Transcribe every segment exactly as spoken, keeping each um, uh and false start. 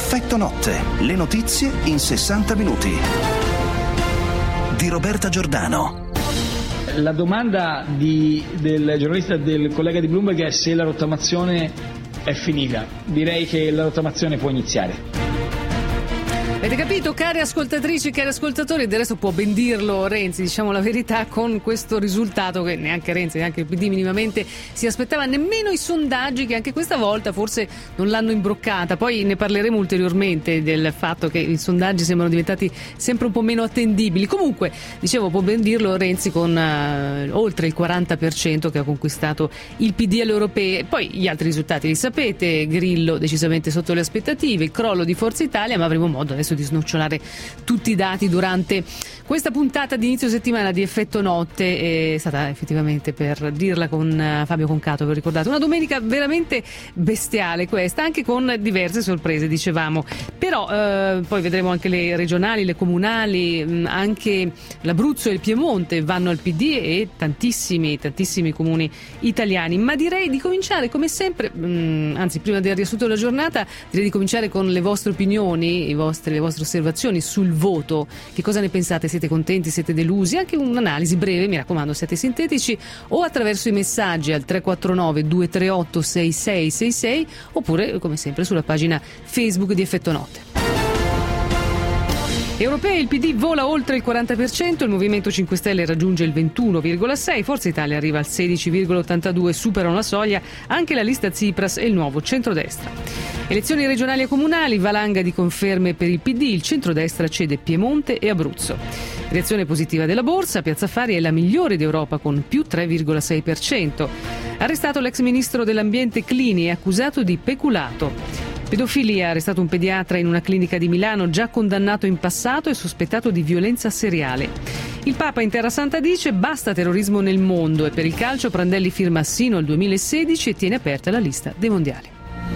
Effetto notte, le notizie in sessanta minuti. Di Roberta Giordano. La domanda di, del giornalista, del collega di Bloomberg, è se la rottamazione è finita. Direi che la rottamazione può iniziare. Avete capito, cari ascoltatrici, cari ascoltatori? Del resto può ben dirlo Renzi, diciamo la verità, con questo risultato che neanche Renzi, neanche il P D minimamente si aspettava, nemmeno i sondaggi che anche questa volta forse non l'hanno imbroccata. Poi ne parleremo ulteriormente del fatto che i sondaggi sembrano diventati sempre un po' meno attendibili. Comunque, dicevo, può ben dirlo Renzi con uh, oltre il quaranta per cento che ha conquistato il P D alle europee. Poi gli altri risultati li sapete, Grillo decisamente sotto le aspettative, il crollo di Forza Italia, ma avremo modo adesso di snocciolare tutti i dati durante questa puntata di inizio settimana di Effetto Notte. È stata effettivamente, per dirla con Fabio Concato, vi ricordate, una domenica veramente bestiale questa, anche con diverse sorprese, dicevamo. Però eh, poi vedremo anche le regionali, le comunali, anche l'Abruzzo e il Piemonte vanno al P D e tantissimi, tantissimi comuni italiani. Ma direi di cominciare come sempre, mh, anzi prima del riassunto della giornata, direi di cominciare con le vostre opinioni, i vostri, le vostre osservazioni sul voto. Che cosa ne pensate? Siete contenti? Siete delusi? Anche un'analisi breve, mi raccomando, siate sintetici, o attraverso i messaggi al tre quattro nove due tre otto sei sei sei sei, oppure come sempre sulla pagina Facebook di Effetto Notte. Europei, il P D vola oltre il quaranta per cento, il Movimento cinque Stelle raggiunge il ventuno virgola sei, Forza Italia arriva al sedici virgola ottantadue, superano la soglia anche la lista Tsipras e il nuovo centrodestra. Elezioni regionali e comunali, valanga di conferme per il P D, il centrodestra cede Piemonte e Abruzzo. Reazione positiva della borsa, Piazza Affari è la migliore d'Europa con più tre virgola sei per cento. Arrestato l'ex ministro dell'ambiente Clini, è accusato di peculato. Pedofilia, arrestato un pediatra in una clinica di Milano già condannato in passato e sospettato di violenza seriale. Il Papa in Terra Santa dice basta terrorismo nel mondo, e per il calcio Prandelli firma sino al duemilasedici e tiene aperta la lista dei mondiali.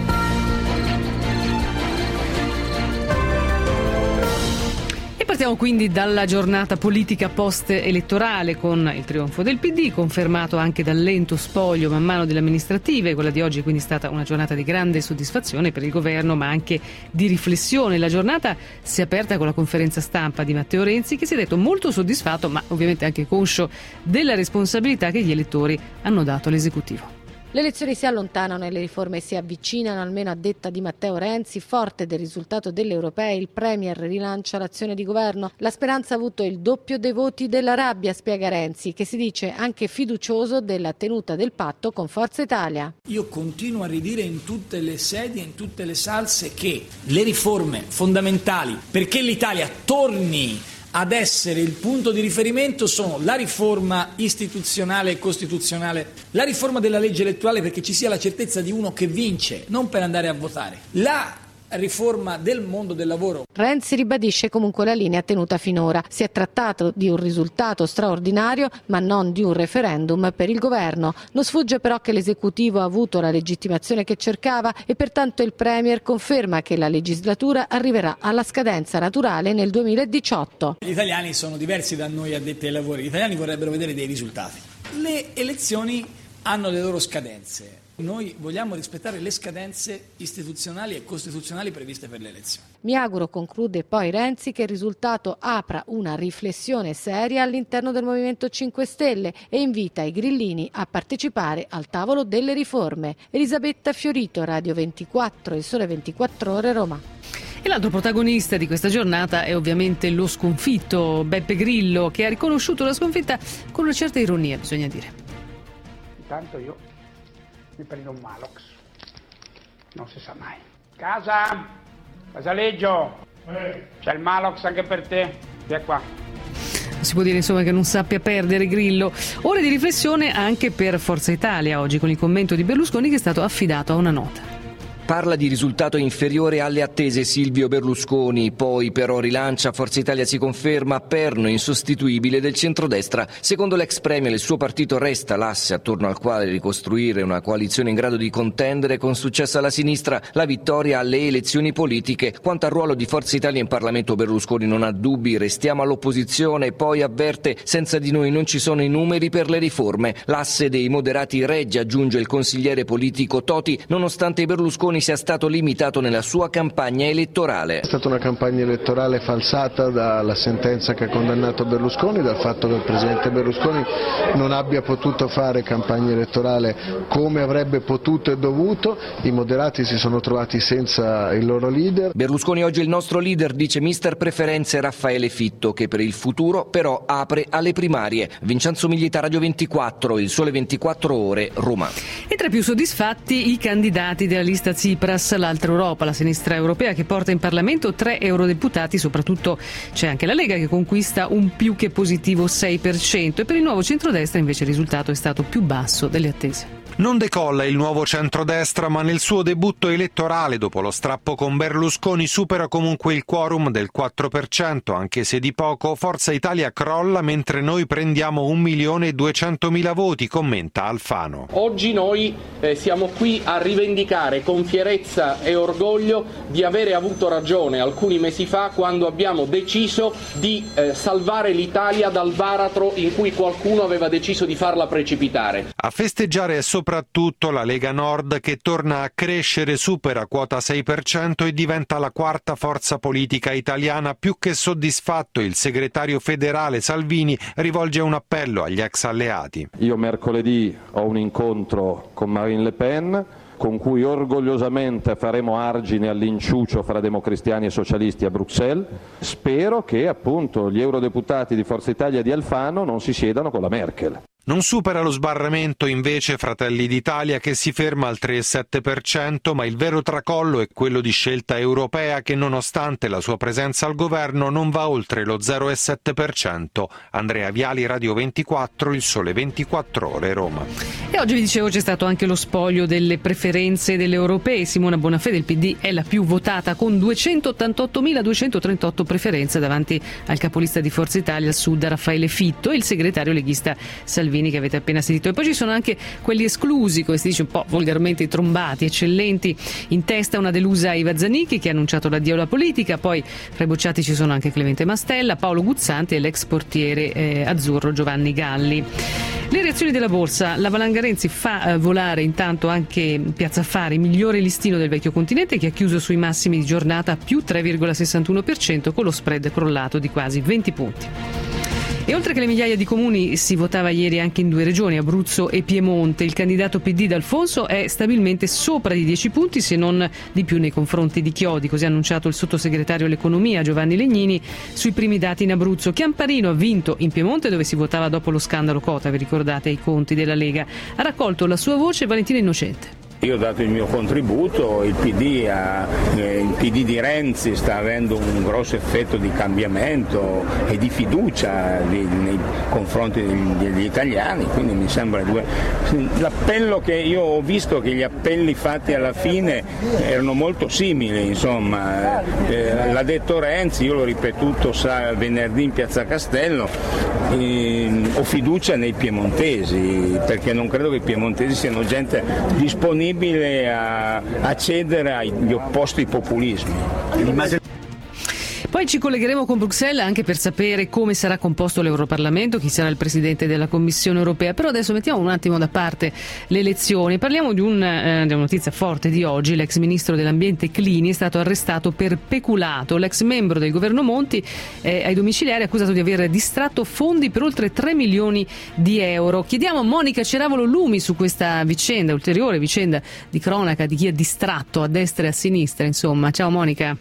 Partiamo quindi dalla giornata politica post-elettorale con il trionfo del P D, confermato anche dal lento spoglio man mano delle amministrative. Quella di oggi è quindi stata una giornata di grande soddisfazione per il governo, ma anche di riflessione. La giornata si è aperta con la conferenza stampa di Matteo Renzi, che si è detto molto soddisfatto, ma ovviamente anche conscio della responsabilità che gli elettori hanno dato all'esecutivo. Le elezioni si allontanano e le riforme si avvicinano, almeno a detta di Matteo Renzi. Forte del risultato delle europee, il Premier rilancia l'azione di governo. La speranza ha avuto il doppio dei voti della rabbia, spiega Renzi, che si dice anche fiducioso della tenuta del patto con Forza Italia. Io continuo a ridire in tutte le sedi, in tutte le salse, che le riforme fondamentali perché l'Italia torni ad essere il punto di riferimento sono la riforma istituzionale e costituzionale, la riforma della legge elettorale perché ci sia la certezza di uno che vince, non per andare a votare, la riforma del mondo del lavoro. Renzi ribadisce comunque la linea tenuta finora. Si è trattato di un risultato straordinario, ma non di un referendum per il governo. Non sfugge però che l'esecutivo ha avuto la legittimazione che cercava e pertanto il Premier conferma che la legislatura arriverà alla scadenza naturale nel duemiladiciotto. Gli italiani sono diversi da noi addetti ai lavori, gli italiani vorrebbero vedere dei risultati. Le elezioni hanno le loro scadenze. Noi vogliamo rispettare le scadenze istituzionali e costituzionali previste per le elezioni. Mi auguro, conclude poi Renzi, che il risultato apra una riflessione seria all'interno del Movimento cinque Stelle e invita i grillini a partecipare al tavolo delle riforme. Elisabetta Fiorito, Radio ventiquattro, Il Sole ventiquattro Ore, Roma. E l'altro protagonista di questa giornata è ovviamente lo sconfitto, Beppe Grillo, che ha riconosciuto la sconfitta con una certa ironia, bisogna dire. Intanto io mi prendo un Malox, non si sa mai. Casa, Casaleggio, eh. C'è il Malox anche per te, vieni qua. Si può dire insomma che non sappia perdere Grillo. Ore di riflessione anche per Forza Italia oggi, con il commento di Berlusconi che è stato affidato a una nota. Parla di risultato inferiore alle attese Silvio Berlusconi, poi però rilancia Forza Italia si conferma perno insostituibile del centrodestra. Secondo l'ex premier il suo partito resta l'asse attorno al quale ricostruire una coalizione in grado di contendere con successo alla sinistra la vittoria alle elezioni politiche. Quanto al ruolo di Forza Italia in Parlamento Berlusconi non ha dubbi, restiamo all'opposizione, poi avverte senza di noi non ci sono i numeri per le riforme. L'asse dei moderati regge, aggiunge il consigliere politico Toti, nonostante Berlusconi Berlusconi sia stato limitato nella sua campagna elettorale. È stata una campagna elettorale falsata dalla sentenza che ha condannato Berlusconi, dal fatto che il presidente Berlusconi non abbia potuto fare campagna elettorale come avrebbe potuto e dovuto. I moderati si sono trovati senza il loro leader. Berlusconi oggi è il nostro leader, dice mister preferenze Raffaele Fitto, che per il futuro però apre alle primarie. Vincenzo Miglita, Radio ventiquattro, Il Sole ventiquattro Ore, Roma. E tra i più soddisfatti i candidati della lista Tsipras, l'altra Europa, la sinistra europea che porta in Parlamento tre eurodeputati, soprattutto c'è anche la Lega che conquista un più che positivo sei per cento, e per il nuovo centrodestra invece il risultato è stato più basso delle attese. Non decolla il nuovo centrodestra, ma nel suo debutto elettorale dopo lo strappo con Berlusconi supera comunque il quorum del quattro per cento, anche se di poco. Forza Italia crolla mentre noi prendiamo un milione e duecentomila voti, commenta Alfano. Oggi noi eh, siamo qui a rivendicare con fierezza e orgoglio di avere avuto ragione alcuni mesi fa quando abbiamo deciso di eh, salvare l'Italia dal baratro in cui qualcuno aveva deciso di farla precipitare. A festeggiare è soprattutto la Lega Nord, che torna a crescere, supera quota sei per cento e diventa la quarta forza politica italiana. Più che soddisfatto, il segretario federale Salvini rivolge un appello agli ex alleati. Io mercoledì ho un incontro con Marine Le Pen, con cui orgogliosamente faremo argine all'inciucio fra democristiani e socialisti a Bruxelles. Spero che appunto gli eurodeputati di Forza Italia e di Alfano non si siedano con la Merkel. Non supera lo sbarramento invece Fratelli d'Italia, che si ferma al tre virgola sette per cento, ma il vero tracollo è quello di Scelta Europea, che nonostante la sua presenza al governo non va oltre lo zero virgola sette per cento. Andrea Viali, Radio ventiquattro, Il Sole ventiquattro Ore, Roma. E oggi vi dicevo c'è stato anche lo spoglio delle preferenze delle europee. Simona Bonafede, il P D, è la più votata con duecentottantottomiladuecentotrentotto preferenze davanti al capolista di Forza Italia al Sud, Raffaele Fitto, e il segretario leghista Salvini, che avete appena sentito. E poi ci sono anche quelli esclusi, come si dice un po' volgarmente, trombati, eccellenti. In testa una delusa Iva Zanicchi, che ha annunciato l'addio alla politica. Poi fra i bocciati ci sono anche Clemente Mastella, Paolo Guzzanti e l'ex portiere eh, azzurro Giovanni Galli. Le reazioni della borsa: la Valanga Renzi fa eh, volare intanto anche Piazza Affari, migliore listino del vecchio continente, che ha chiuso sui massimi di giornata a più tre virgola sessantuno per cento, con lo spread crollato di quasi venti punti. E oltre che le migliaia di comuni, si votava ieri anche in due regioni, Abruzzo e Piemonte. Il candidato P D D'Alfonso è stabilmente sopra di dieci punti, se non di più, nei confronti di Chiodi, così ha annunciato il sottosegretario all'economia Giovanni Legnini sui primi dati in Abruzzo. Chiamparino ha vinto in Piemonte, dove si votava dopo lo scandalo Cota, vi ricordate, ai conti della Lega. Ha raccolto la sua voce Valentina Innocente. Io ho dato il mio contributo, il P D, ha, eh, il P D di Renzi sta avendo un grosso effetto di cambiamento e di fiducia di, nei confronti degli, degli italiani, quindi mi sembra due... L'appello che io ho visto, che gli appelli fatti alla fine erano molto simili, insomma, eh, l'ha detto Renzi, io l'ho ripetuto sa, venerdì in Piazza Castello, eh, ho fiducia nei piemontesi, perché non credo che i piemontesi siano gente disponibile a, a cedere agli opposti populismi. Poi ci collegheremo con Bruxelles anche per sapere come sarà composto l'Europarlamento, chi sarà il Presidente della Commissione Europea. Però adesso mettiamo un attimo da parte le elezioni. Parliamo di, un, eh, di una notizia forte di oggi. L'ex ministro dell'Ambiente Clini è stato arrestato per peculato. L'ex membro del governo Monti è ai domiciliari accusato di aver distratto fondi per oltre tre milioni di euro. Chiediamo a Monica Ceravolo Lumi su questa vicenda, ulteriore vicenda di cronaca di chi ha distratto a destra e a sinistra, insomma. Ciao Monica.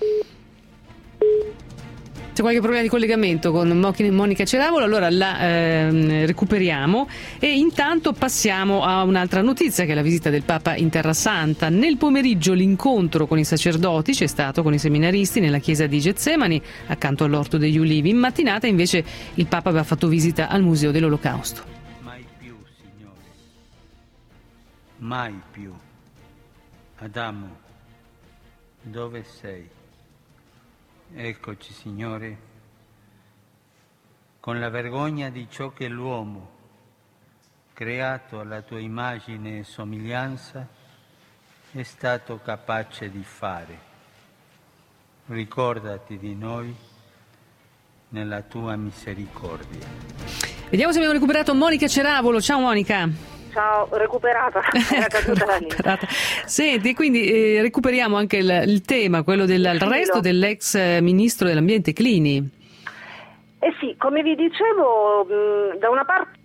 C'è qualche problema di collegamento con Monica Ceravolo, allora la eh, recuperiamo e intanto passiamo a un'altra notizia, che è la visita del Papa in Terra Santa. Nel pomeriggio l'incontro con i sacerdoti c'è stato con i seminaristi nella chiesa di Getsemani, accanto all'Orto degli Ulivi. In mattinata invece il Papa aveva fatto visita al Museo dell'Olocausto. Mai più, Signore, mai più. Adamo, dove sei? Eccoci, Signore, con la vergogna di ciò che l'uomo, creato alla tua immagine e somiglianza, è stato capace di fare. Ricordati di noi nella tua misericordia. Vediamo se abbiamo recuperato Monica Ceravolo. Ciao Monica. Ciao, recuperata, era caduta la linea. Senti, quindi eh, recuperiamo anche il, il tema, quello dell'arresto dell'ex ministro dell'ambiente Clini. Eh sì, come vi dicevo, mh, da una parte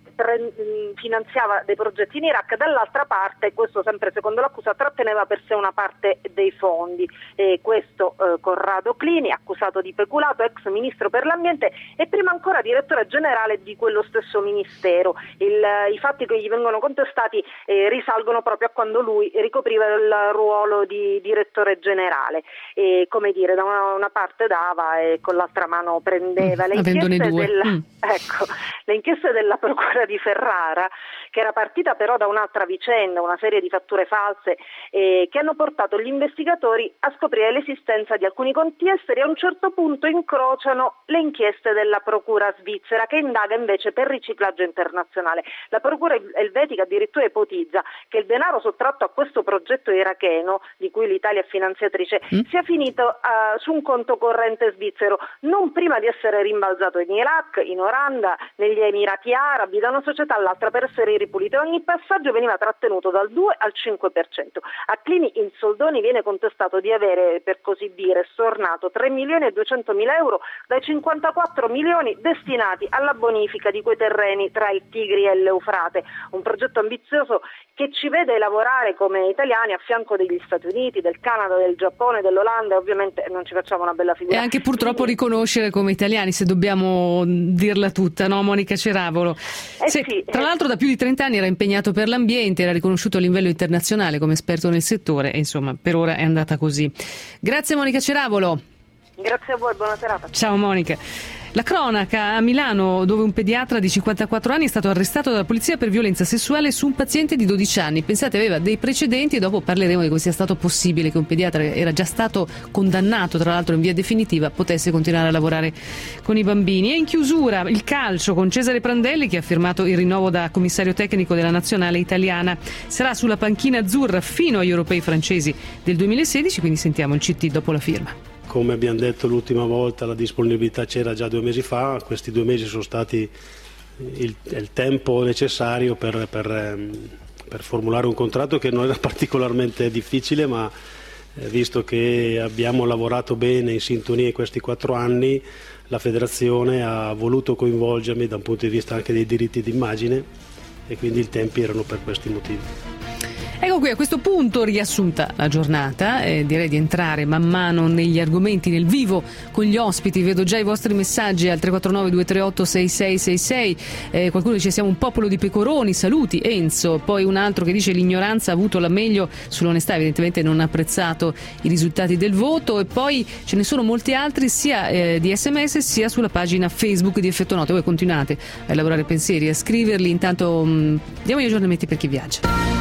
finanziava dei progetti in Iraq, dall'altra parte, questo sempre secondo l'accusa, tratteneva per sé una parte dei fondi. E questo eh, Corrado Clini, accusato di peculato, ex ministro per l'ambiente e prima ancora direttore generale di quello stesso ministero. Il, I fatti che gli vengono contestati eh, risalgono proprio a quando lui ricopriva il ruolo di direttore generale. E, come dire, da una, una parte dava e con l'altra mano prendeva. Le Avendone due. Della, mm. ecco, le inchieste della procura di Ferrara, che era partita però da un'altra vicenda, una serie di fatture false eh, che hanno portato gli investigatori a scoprire l'esistenza di alcuni conti esteri, a un certo punto incrociano le inchieste della procura svizzera che indaga invece per riciclaggio internazionale. La procura elvetica addirittura ipotizza che il denaro sottratto a questo progetto iracheno, di cui l'Italia è finanziatrice, mm. sia finito uh, su un conto corrente svizzero, non prima di essere rimbalzato in Iraq, in Olanda, negli Emirati Arabi, da una società all'altra per essere ripulito. Ogni passaggio veniva trattenuto dal due al cinque per cento. A Clini in soldoni viene contestato di avere, per così dire, stornato tre milioni e duecentomila euro dai cinquantaquattro milioni destinati alla bonifica di quei terreni tra il Tigri e l'Eufrate, un progetto ambizioso che ci vede lavorare come italiani a fianco degli Stati Uniti, del Canada, del Giappone, dell'Olanda, e ovviamente non ci facciamo una bella figura. E anche purtroppo Quindi... riconoscere come italiani, se dobbiamo dirla tutta, no, Monica Ceravolo? Eh Se, sì, tra eh. l'altro da più di trenta anni era impegnato per l'ambiente, era riconosciuto a livello internazionale come esperto nel settore e insomma per ora è andata così. Grazie Monica Ceravolo. Grazie a voi, buona serata. Ciao Monica. La cronaca a Milano, dove un pediatra di cinquantaquattro anni è stato arrestato dalla polizia per violenza sessuale su un paziente di dodici anni. Pensate, aveva dei precedenti e dopo parleremo di come sia stato possibile che un pediatra che era già stato condannato, tra l'altro in via definitiva, potesse continuare a lavorare con i bambini. E in chiusura il calcio con Cesare Prandelli, che ha firmato il rinnovo da commissario tecnico della nazionale italiana. Sarà sulla panchina azzurra fino agli europei francesi del duemilasedici, quindi sentiamo il C T dopo la firma. Come abbiamo detto l'ultima volta, la disponibilità c'era già due mesi fa, questi due mesi sono stati il, il tempo necessario per, per, per formulare un contratto che non era particolarmente difficile, ma visto che abbiamo lavorato bene in sintonia in questi quattro anni, la federazione ha voluto coinvolgermi da un punto di vista anche dei diritti d'immagine e quindi i tempi erano per questi motivi. Ecco qui, a questo punto riassunta la giornata, eh, direi di entrare man mano negli argomenti, nel vivo con gli ospiti. Vedo già i vostri messaggi al tre quattro nove due tre otto sei sei sei sei, eh, qualcuno dice siamo un popolo di pecoroni, saluti Enzo, poi un altro che dice l'ignoranza ha avuto la meglio sull'onestà, evidentemente non ha apprezzato i risultati del voto, e poi ce ne sono molti altri sia eh, di sms sia sulla pagina Facebook di Effetto Note. Voi continuate a elaborare pensieri, a scriverli, intanto mh, diamo gli aggiornamenti per chi viaggia.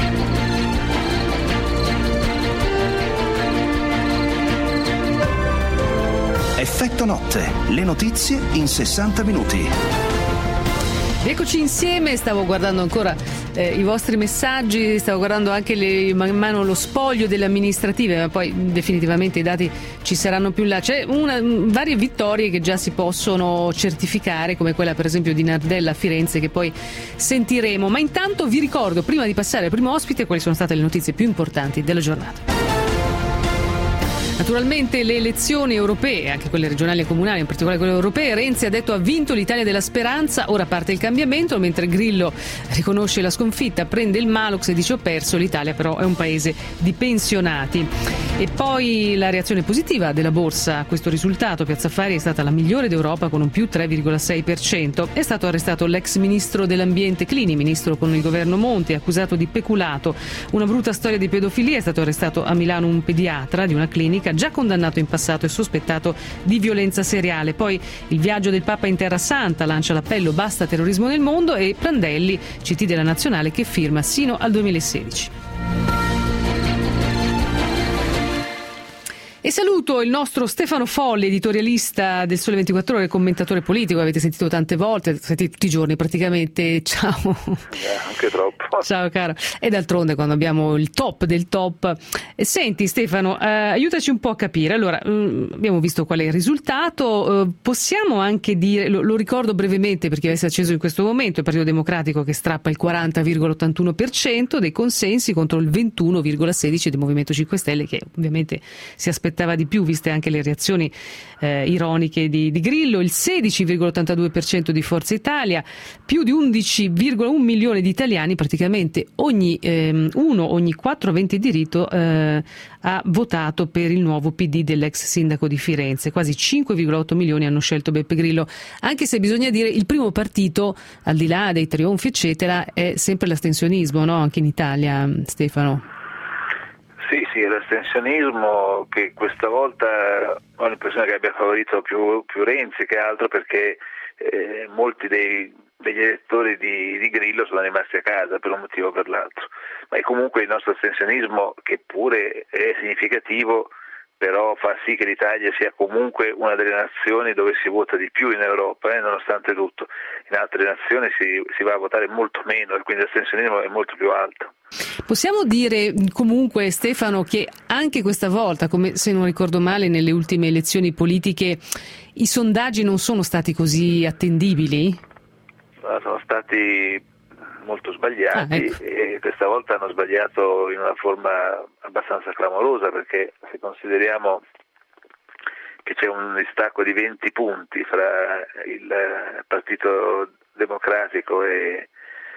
Effetto Notte, le notizie in sessanta minuti. Eccoci insieme, stavo guardando ancora eh, i vostri messaggi, stavo guardando anche le, man mano lo spoglio delle amministrative, ma poi definitivamente i dati ci saranno più là. C'è una, varie vittorie che già si possono certificare, come quella per esempio di Nardella a Firenze, che poi sentiremo. Ma intanto vi ricordo, prima di passare al primo ospite, quali sono state le notizie più importanti della giornata. Naturalmente le elezioni europee, anche quelle regionali e comunali, in particolare quelle europee. Renzi ha detto ha vinto l'Italia della speranza, ora parte il cambiamento, mentre Grillo riconosce la sconfitta, prende il Malux e dice ho perso, l'Italia però è un paese di pensionati. E poi la reazione positiva della borsa a questo risultato. Piazza Affari è stata la migliore d'Europa con un più tre virgola sei per cento. È stato arrestato l'ex ministro dell'ambiente Clini, ministro con il governo Monti, accusato di peculato. Una brutta storia di pedofilia. È stato arrestato a Milano un pediatra di una clinica già condannato in passato e sospettato di violenza seriale. Poi il viaggio del Papa in Terra Santa, lancia l'appello basta terrorismo nel mondo, e Prandelli, C T della nazionale, che firma sino al duemilasedici. E saluto il nostro Stefano Folli, editorialista del Sole ventiquattro Ore, commentatore politico, avete sentito tante volte, sentite tutti i giorni praticamente. Ciao. Eh, anche troppo. Ciao caro. E d'altronde quando abbiamo il top del top. E senti Stefano, eh, aiutaci un po' a capire. Allora, mh, abbiamo visto qual è il risultato, eh, possiamo anche dire, lo, lo ricordo brevemente perché avesse acceso in questo momento, il Partito Democratico che strappa il quaranta virgola ottantuno per cento dei consensi contro il ventuno virgola sedici per cento del Movimento cinque Stelle, che ovviamente si aspettava di più viste anche le reazioni eh, ironiche di, di Grillo, il sedici virgola ottantadue per cento di Forza Italia, più di undici virgola uno milioni di italiani, praticamente ogni ehm, uno ogni quattro aventi diritto eh, ha votato per il nuovo P D dell'ex sindaco di Firenze, quasi cinque virgola otto milioni hanno scelto Beppe Grillo, anche se bisogna dire il primo partito, al di là dei trionfi eccetera, è sempre l'astensionismo, no? Anche in Italia, Stefano. Sì, sì, l'astensionismo che questa volta ho l'impressione che abbia favorito più, più Renzi che altro, perché eh, molti dei, degli elettori di, di Grillo sono rimasti a casa per un motivo o per l'altro. Ma è comunque il nostro astensionismo, che pure è significativo, però fa sì che l'Italia sia comunque una delle nazioni dove si vota di più in Europa, eh, nonostante tutto. In altre nazioni si, si va a votare molto meno e quindi l'astensionismo è molto più alto. Possiamo dire comunque, Stefano, che anche questa volta, come se non ricordo male nelle ultime elezioni politiche, i sondaggi non sono stati così attendibili? Sono stati molto sbagliati, ah, ecco. E questa volta hanno sbagliato in una forma abbastanza clamorosa, perché se consideriamo che c'è un distacco di venti punti fra il Partito Democratico e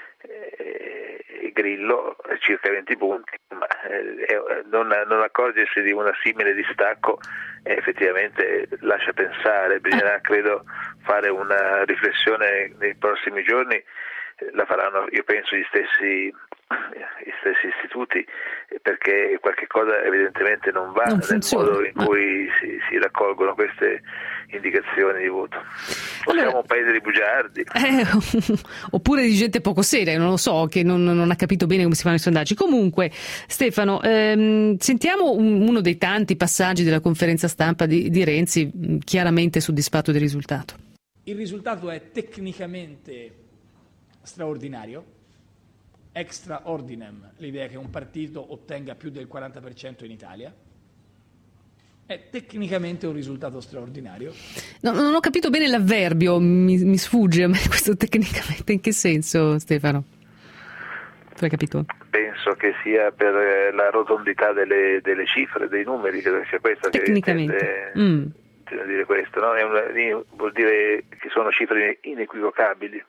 e Grillo, circa venti punti, ma eh, non, non accorgersi di una simile distacco eh, effettivamente lascia pensare. Bisognerà credo fare una riflessione nei prossimi giorni, la faranno io penso gli stessi gli stessi istituti, perché qualche cosa evidentemente non va non nel funziona. Modo in cui si, si raccolgono queste indicazioni di voto. O allora, siamo un paese di bugiardi. Eh, oppure di gente poco seria, non lo so, che non, non ha capito bene come si fanno i sondaggi. Comunque, Stefano, ehm, sentiamo un, uno dei tanti passaggi della conferenza stampa di, di Renzi, chiaramente soddisfatto del risultato. Il risultato è tecnicamente straordinario, extra ordinem, l'idea che un partito ottenga più del quaranta per cento in Italia. È tecnicamente un risultato straordinario. No, non ho capito bene l'avverbio, mi, mi sfugge a me questo tecnicamente. In che senso, Stefano? Tu hai capito? Penso che sia per la rotondità delle, delle cifre, dei numeri, credo sia questo che intende, mm. intende dire questo, no? È una, vuol dire che sono cifre inequivocabili.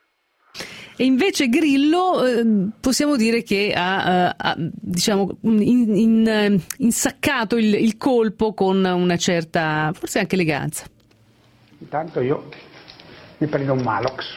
E invece Grillo eh, possiamo dire che ha, ha diciamo in, in, insaccato il, il colpo con una certa, forse anche eleganza. Intanto io mi prendo un Malox,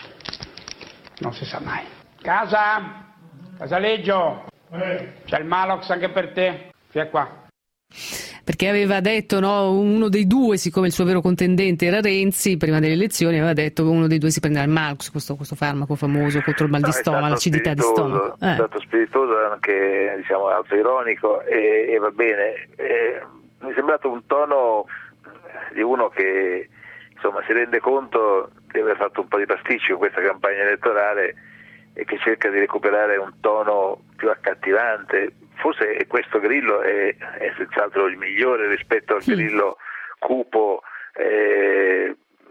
non si sa mai. Casa, Casaleggio, eh. C'è il Malox anche per te, vieni qua. Perché aveva detto, no, uno dei due, siccome il suo vero contendente era Renzi, prima delle elezioni aveva detto che uno dei due si prenderà il Malox, questo, questo farmaco famoso contro il mal di stomaco, l'acidità di stomaco. Eh. È stato spiritoso, anche diciamo autoironico e, e va bene. E, mi è sembrato un tono di uno che insomma si rende conto di aver fatto un po' di pasticcio in questa campagna elettorale e che cerca di recuperare un tono più accattivante. Forse questo Grillo è, è senz'altro il migliore rispetto al sì. Grillo cupo eh,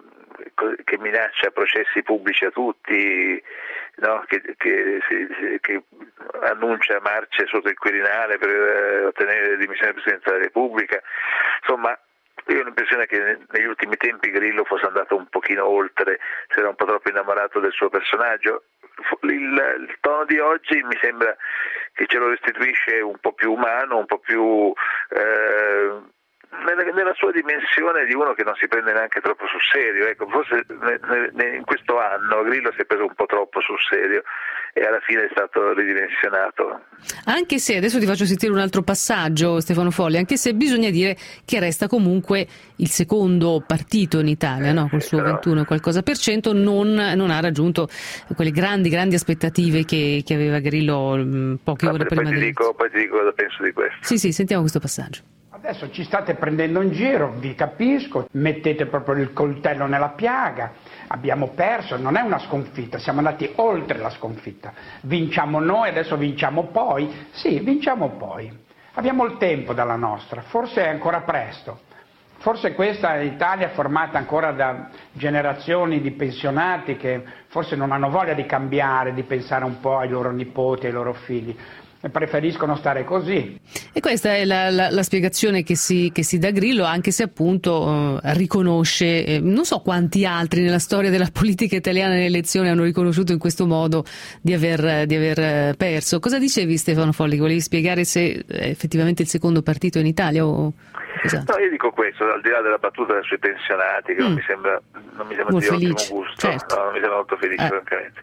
che minaccia processi pubblici a tutti, no? che, che, si, che annuncia marce sotto il Quirinale per eh, ottenere le dimissioni del Presidente della Repubblica. Insomma, io ho l'impressione che negli ultimi tempi Grillo fosse andato un pochino oltre, si era un po' troppo innamorato del suo personaggio. Il, il tono di oggi mi sembra che ce lo restituisce un po' più umano, un po' più eh, nella, nella sua dimensione di uno che non si prende neanche troppo sul serio. Ecco, forse ne, ne, in questo anno Grillo si è preso un po' troppo sul serio e alla fine è stato ridimensionato. Anche se, adesso ti faccio sentire un altro passaggio, Stefano Folli, anche se bisogna dire che resta comunque il secondo partito in Italia, no? Col suo ventuno e qualcosa per cento, non, non ha raggiunto quelle grandi grandi aspettative che, che aveva Grillo mh, poche ore poi prima ti del... dico, poi ti dico cosa penso di questo. Sì, sì, sentiamo questo passaggio. Adesso ci state prendendo in giro, vi capisco, mettete proprio il coltello nella piaga, abbiamo perso, non è una sconfitta, siamo andati oltre la sconfitta, vinciamo noi, adesso vinciamo poi, sì, vinciamo poi, abbiamo il tempo dalla nostra, forse è ancora presto, forse questa Italia è formata ancora da generazioni di pensionati che forse non hanno voglia di cambiare, di pensare un po' ai loro nipoti, ai loro figli. Preferiscono stare così. E questa è la, la, la spiegazione che si, che si dà Grillo, anche se appunto eh, riconosce, eh, non so quanti altri nella storia della politica italiana nelle elezioni hanno riconosciuto in questo modo di aver, di aver perso. Cosa dicevi, Stefano Folli? Volevi spiegare se è effettivamente il secondo partito in Italia o... Esatto. No, io dico questo, al di là della battuta sui pensionati, che mm. non mi sembra, non mi sembra di ottimo gusto, certo. no, non mi sembra molto felice, eh. francamente.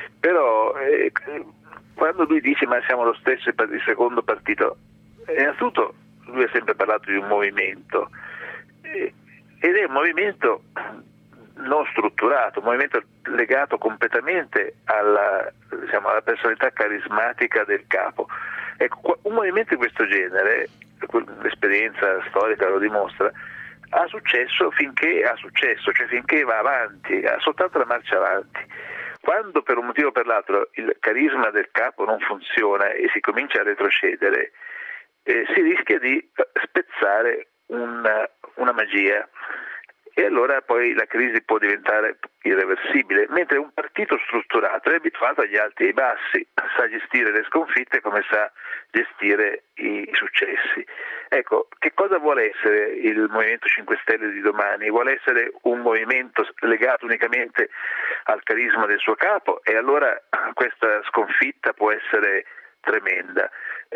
Però eh, quando lui dice ma siamo lo stesso il secondo partito, innanzitutto lui ha sempre parlato di un movimento, eh, ed è un movimento non strutturato, un movimento legato completamente alla, diciamo, alla personalità carismatica del capo. Ecco, un movimento di questo genere, l'esperienza storica lo dimostra, ha successo finché ha successo, cioè finché va avanti, ha soltanto la marcia avanti. Quando per un motivo o per l'altro il carisma del capo non funziona e si comincia a retrocedere, eh, si rischia di spezzare una, una magia, e allora poi la crisi può diventare irreversibile, mentre un partito strutturato è abituato agli alti e ai bassi, sa gestire le sconfitte come sa gestire i successi. Ecco, che cosa vuole essere il Movimento cinque Stelle di domani? Vuole essere un movimento legato unicamente al carisma del suo capo, e allora questa sconfitta può essere tremenda.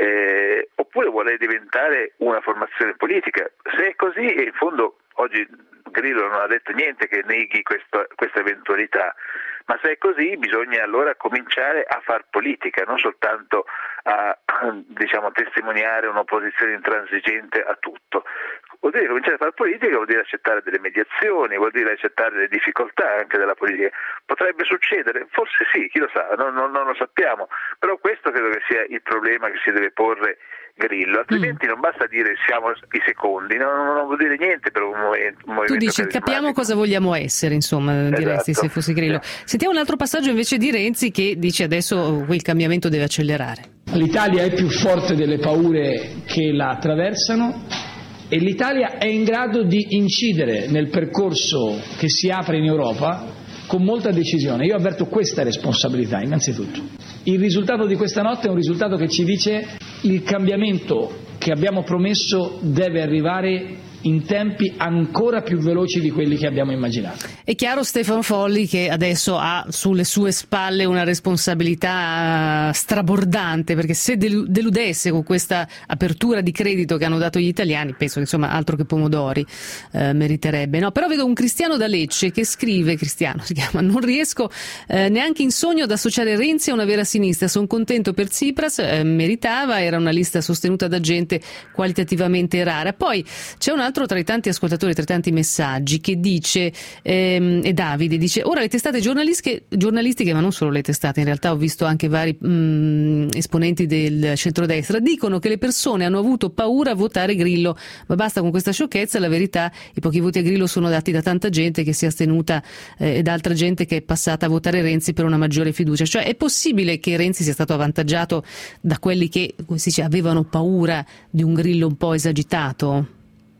Eh, oppure vuole diventare una formazione politica? Se è così, e in fondo oggi Grillo non ha detto niente che neghi questa, questa eventualità, ma se è così bisogna allora cominciare a far politica, non soltanto a, diciamo, testimoniare un'opposizione intransigente a tutto. Vuol dire cominciare a fare politica, vuol dire accettare delle mediazioni, vuol dire accettare le difficoltà anche della politica. Potrebbe succedere? Forse sì, chi lo sa, non, non, non lo sappiamo, però questo credo che sia il problema che si deve porre Grillo, altrimenti mm. non basta dire siamo i secondi, non, non vuol dire niente per un movimento, un movimento tu dici capiamo cosa vogliamo essere, insomma, diresti, esatto, se fosse Grillo. Sì. Sentiamo un altro passaggio invece di Renzi, che dice adesso il cambiamento deve accelerare. L'Italia è più forte delle paure che la attraversano e l'Italia è in grado di incidere nel percorso che si apre in Europa con molta decisione. Io avverto questa responsabilità innanzitutto. Il risultato di questa notte è un risultato che ci dice il cambiamento che abbiamo promesso deve arrivare in tempi ancora più veloci di quelli che abbiamo immaginato. È chiaro, Stefano Folli, che adesso ha sulle sue spalle una responsabilità strabordante, perché se deludesse con questa apertura di credito che hanno dato gli italiani, penso che insomma altro che pomodori eh, meriterebbe. No, però vedo un Cristiano da Lecce che scrive, Cristiano si chiama, non riesco eh, neanche in sogno ad associare Renzi a una vera sinistra, sono contento per Tsipras, eh, meritava, era una lista sostenuta da gente qualitativamente rara. Poi c'è un altro tra i tanti ascoltatori, tra i tanti messaggi, che dice, ehm, e Davide dice, ora le testate giornalistiche, giornalistiche, ma non solo le testate, in realtà ho visto anche vari mh, esponenti del centrodestra, dicono che le persone hanno avuto paura a votare Grillo, ma basta con questa sciocchezza, la verità, i pochi voti a Grillo sono dati da tanta gente che si è astenuta eh, e da altra gente che è passata a votare Renzi per una maggiore fiducia. Cioè è possibile che Renzi sia stato avvantaggiato da quelli che, come si dice, avevano paura di un Grillo un po' esagitato?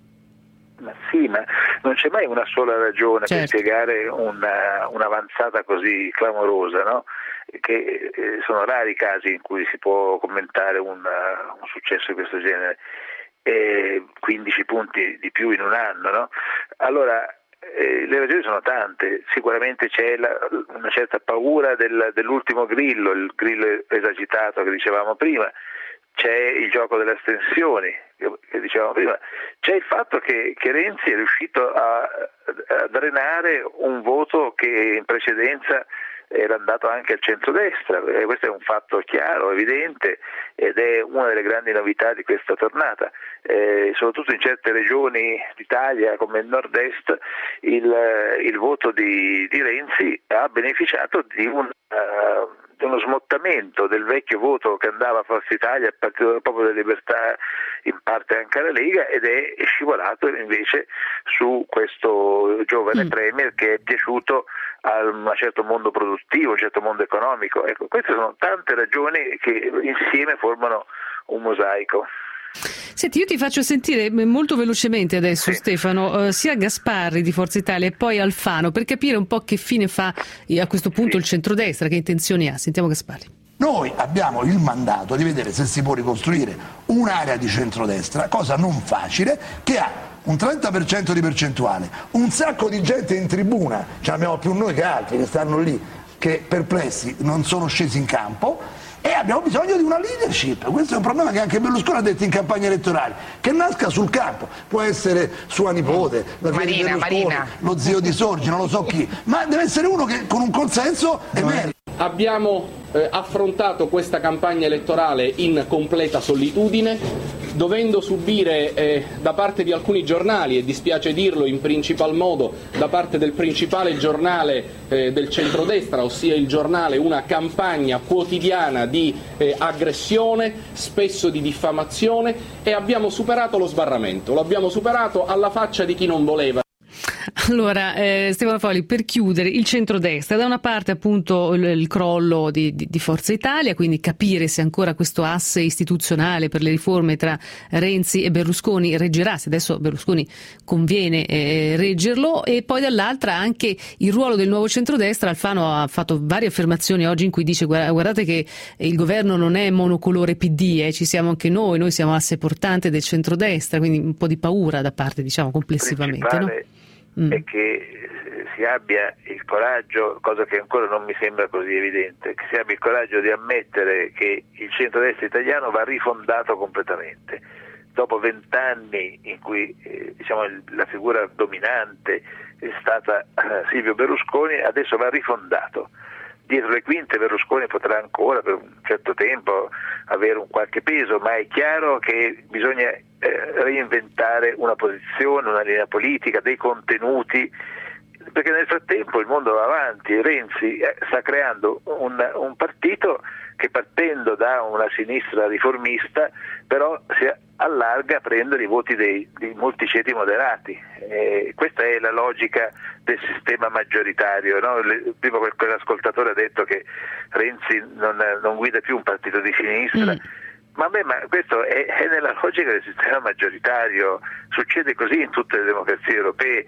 Ma sì, ma non c'è mai una sola ragione, certo, per spiegare una, un'avanzata così clamorosa, no? Che eh, sono rari i casi in cui si può commentare un, un successo di questo genere, eh, quindici punti di più in un anno, no? Allora, eh, le ragioni sono tante, sicuramente c'è la, una certa paura del, dell'ultimo Grillo, il Grillo esagitato che dicevamo prima, c'è il gioco delle astensioni che dicevamo prima, c'è il fatto che, che Renzi è riuscito a, a drenare un voto che in precedenza era andato anche al centrodestra, e questo è un fatto chiaro, evidente, ed è una delle grandi novità di questa tornata. Eh, soprattutto in certe regioni d'Italia come il nord-est il, il voto di, di Renzi ha beneficiato di un uh, uno smottamento del vecchio voto che andava a Forza Italia, al Partito del Popolo della Libertà, in parte anche alla Lega, ed è scivolato invece su questo giovane mm. premier che è piaciuto a un certo mondo produttivo, un certo mondo economico. Ecco, queste sono tante ragioni che insieme formano un mosaico. Senti, io ti faccio sentire molto velocemente adesso, sì. Stefano, eh, sia Gasparri di Forza Italia e poi Alfano, per capire un po' che fine fa eh, a questo punto sì. il centrodestra, che intenzioni ha. Sentiamo Gasparri. Noi abbiamo il mandato di vedere se si può ricostruire un'area di centrodestra, cosa non facile, che ha un trenta per cento di percentuale, un sacco di gente in tribuna, ce l'abbiamo più noi che altri che stanno lì, che perplessi non sono scesi in campo, e abbiamo bisogno di una leadership. Questo è un problema che anche Berlusconi ha detto in campagna elettorale, che nasca sul campo, può essere sua nipote, la figlia di Berlusconi, Marina. Lo zio di Sorgi, non lo so chi, ma deve essere uno che con un consenso emerge. Abbiamo eh, affrontato questa campagna elettorale in completa solitudine, dovendo subire eh, da parte di alcuni giornali, e dispiace dirlo in principal modo da parte del principale giornale eh, del centrodestra, ossia il Giornale, una campagna quotidiana di eh, aggressione, spesso di diffamazione, e abbiamo superato lo sbarramento, lo abbiamo superato alla faccia di chi non voleva. Allora, eh, Stefano Folli, per chiudere, il centrodestra, da una parte appunto il, il crollo di, di, di Forza Italia, quindi capire se ancora questo asse istituzionale per le riforme tra Renzi e Berlusconi reggerà, se adesso Berlusconi conviene eh, reggerlo, e poi dall'altra anche il ruolo del nuovo centrodestra. Alfano ha fatto varie affermazioni oggi in cui dice guardate che il governo non è monocolore P D, eh, ci siamo anche noi, noi siamo asse portante del centrodestra, quindi un po' di paura da parte, diciamo, complessivamente, no? Mm. È che si abbia il coraggio, cosa che ancora non mi sembra così evidente, che si abbia il coraggio di ammettere che il centrodestra italiano va rifondato completamente. Dopo vent'anni in cui eh, diciamo, la figura dominante è stata eh, Silvio Berlusconi, adesso va rifondato. Dietro le quinte Berlusconi potrà ancora per un certo tempo avere un qualche peso, ma è chiaro che bisogna eh, reinventare una posizione, una linea politica, dei contenuti, perché nel frattempo il mondo va avanti. Renzi eh, sta creando un, un partito che, partendo da una sinistra riformista, però si allarga a prendere i voti dei, di molti ceti moderati. Eh, questa è la logica del sistema maggioritario, no? Le, prima quel, quell'ascoltatore ha detto che Renzi non, non guida più un partito di sinistra, mm. ma, beh, ma questo è, è nella logica del sistema maggioritario, succede così in tutte le democrazie europee.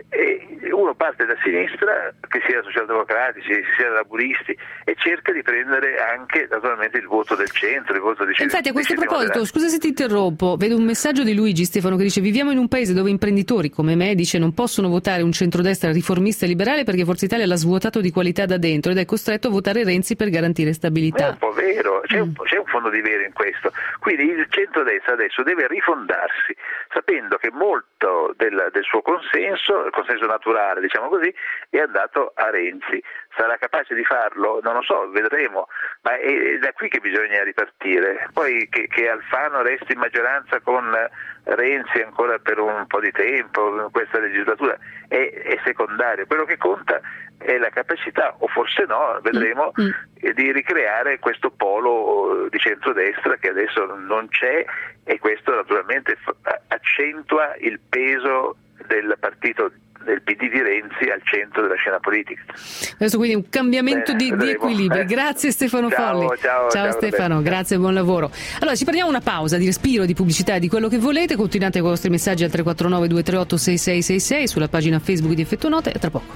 E uno parte da sinistra, che sia socialdemocratici, che sia laburisti, e cerca di prendere anche naturalmente il voto del centro, il voto di centro. Infatti, a questo proposito, scusa se ti interrompo, vedo un messaggio di Luigi Stefano che dice: viviamo in un paese dove imprenditori come me, dice, non possono votare un centrodestra riformista e liberale perché Forza Italia l'ha svuotato di qualità da dentro ed è costretto a votare Renzi per garantire stabilità. È un po' vero, c'è, mm. un, c'è un fondo di vero in questo. Quindi il centrodestra adesso deve rifondarsi, sapendo che molto del, del suo consenso, il consenso naturale, diciamo così, è andato a Renzi. Sarà capace di farlo? Non lo so, vedremo, ma è da qui che bisogna ripartire. Poi che, che Alfano resti in maggioranza con Renzi ancora per un po' di tempo in questa legislatura è, è secondario. Quello che conta è la capacità, o forse no, vedremo, mm. di ricreare questo polo di centrodestra che adesso non c'è, e questo naturalmente accentua il peso del partito del P D di Renzi al centro della scena politica. Adesso quindi un cambiamento Bene, di, di equilibri. Grazie Stefano ciao, Folli. Ciao, ciao, ciao Stefano, Roberto. Grazie e buon lavoro. Allora ci prendiamo una pausa di respiro, di pubblicità e di quello che volete. Continuate con i vostri messaggi al tre quattro nove due tre otto sei sei sei sei sulla pagina Facebook di Effetto Note, e tra poco.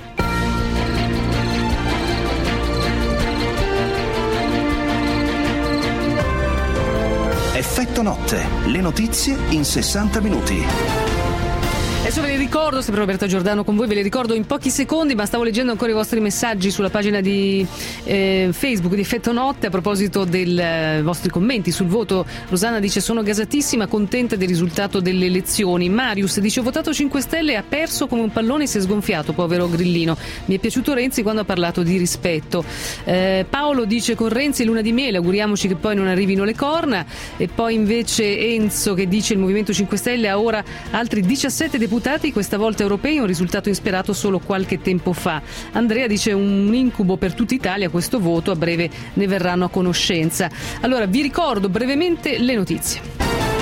Effetto Notte, le notizie in sessanta minuti. Adesso ve le ricordo, sempre Roberta Giordano con voi, ve le ricordo in pochi secondi, ma stavo leggendo ancora i vostri messaggi sulla pagina di eh, Facebook di Effetto Notte a proposito dei eh, vostri commenti sul voto. Rosanna dice: sono gasatissima, contenta del risultato delle elezioni. Marius dice: ho votato cinque Stelle e ha perso come un pallone e si è sgonfiato, povero grillino. Mi è piaciuto Renzi quando ha parlato di rispetto. Eh, Paolo dice: con Renzi luna di miele, auguriamoci che poi non arrivino le corna. E poi invece Enzo che dice: il Movimento cinque Stelle ha ora altri diciassette deputati deputati, questa volta europei, un risultato insperato solo qualche tempo fa. Andrea dice un incubo per tutta Italia, questo voto, a breve ne verranno a conoscenza. Allora vi ricordo brevemente le notizie.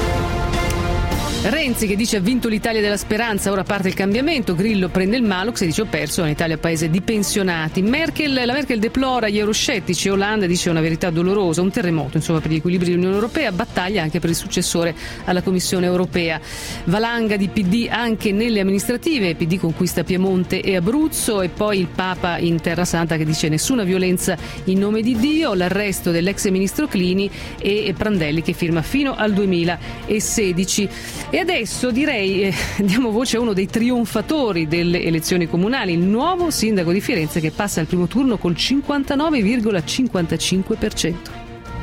Renzi che dice ha vinto l'Italia della speranza, ora parte il cambiamento. Grillo prende il Malux e dice ho perso, l'Italia paese di pensionati. Merkel, la Merkel deplora gli euroscettici, Hollande dice una verità dolorosa, un terremoto insomma per gli equilibri dell'Unione Europea, battaglia anche per il successore alla Commissione Europea. Valanga di P D anche nelle amministrative, P D conquista Piemonte e Abruzzo, e poi il Papa in Terra Santa che dice nessuna violenza in nome di Dio, l'arresto dell'ex ministro Clini e Prandelli che firma fino al duemilasedici. E adesso direi eh, diamo voce a uno dei trionfatori delle elezioni comunali, il nuovo sindaco di Firenze che passa al primo turno col cinquantanove virgola cinquantacinque per cento.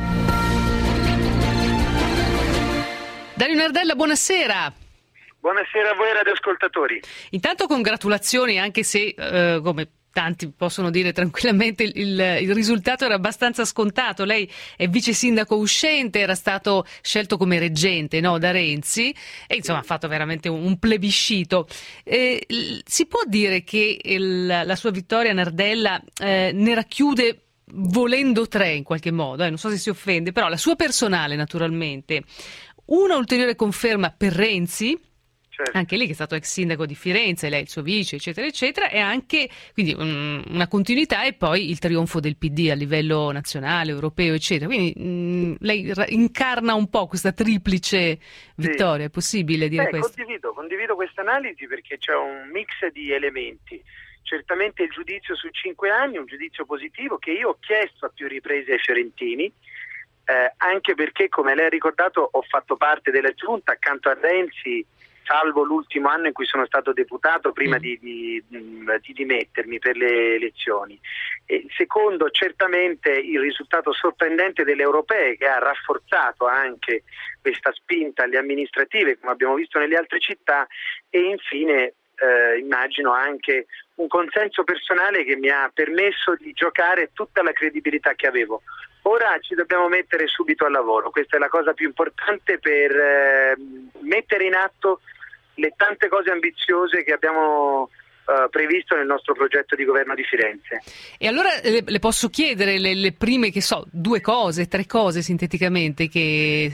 Dario Nardella, buonasera. Buonasera a voi radioascoltatori. Intanto congratulazioni, anche se eh, come tanti possono dire tranquillamente il, il risultato era abbastanza scontato. Lei è vice sindaco uscente, era stato scelto come reggente, no, da Renzi, e insomma ha fatto veramente un, un plebiscito. Eh, si può dire che il, la sua vittoria, Nardella, eh, ne racchiude volendo tre in qualche modo, eh, non so se si offende, però la sua personale naturalmente, una ulteriore conferma per Renzi, certo, anche lì che è stato ex sindaco di Firenze, lei il suo vice, eccetera, eccetera, e anche quindi um, una continuità, e poi il trionfo del P D a livello nazionale, europeo, eccetera. Quindi mh, lei ra- incarna un po' questa triplice vittoria, sì. È possibile dire Beh, questo? Condivido, condivido questa analisi perché c'è un mix di elementi. Certamente il giudizio su cinque anni, un giudizio positivo che io ho chiesto a più riprese ai fiorentini, eh, anche perché, come lei ha ricordato, ho fatto parte della giunta accanto a Renzi, salvo l'ultimo anno in cui sono stato deputato prima mm. di, di, di dimettermi per le elezioni. E secondo, certamente il risultato sorprendente delle europee, che ha rafforzato anche questa spinta alle amministrative, come abbiamo visto nelle altre città, e infine eh, immagino anche un consenso personale che mi ha permesso di giocare tutta la credibilità che avevo. Ora ci dobbiamo mettere subito al lavoro, questa è la cosa più importante per eh, mettere in atto le tante cose ambiziose che abbiamo uh, previsto nel nostro progetto di governo di Firenze. E allora le, le posso chiedere le, le prime, che so, due cose, tre cose sinteticamente che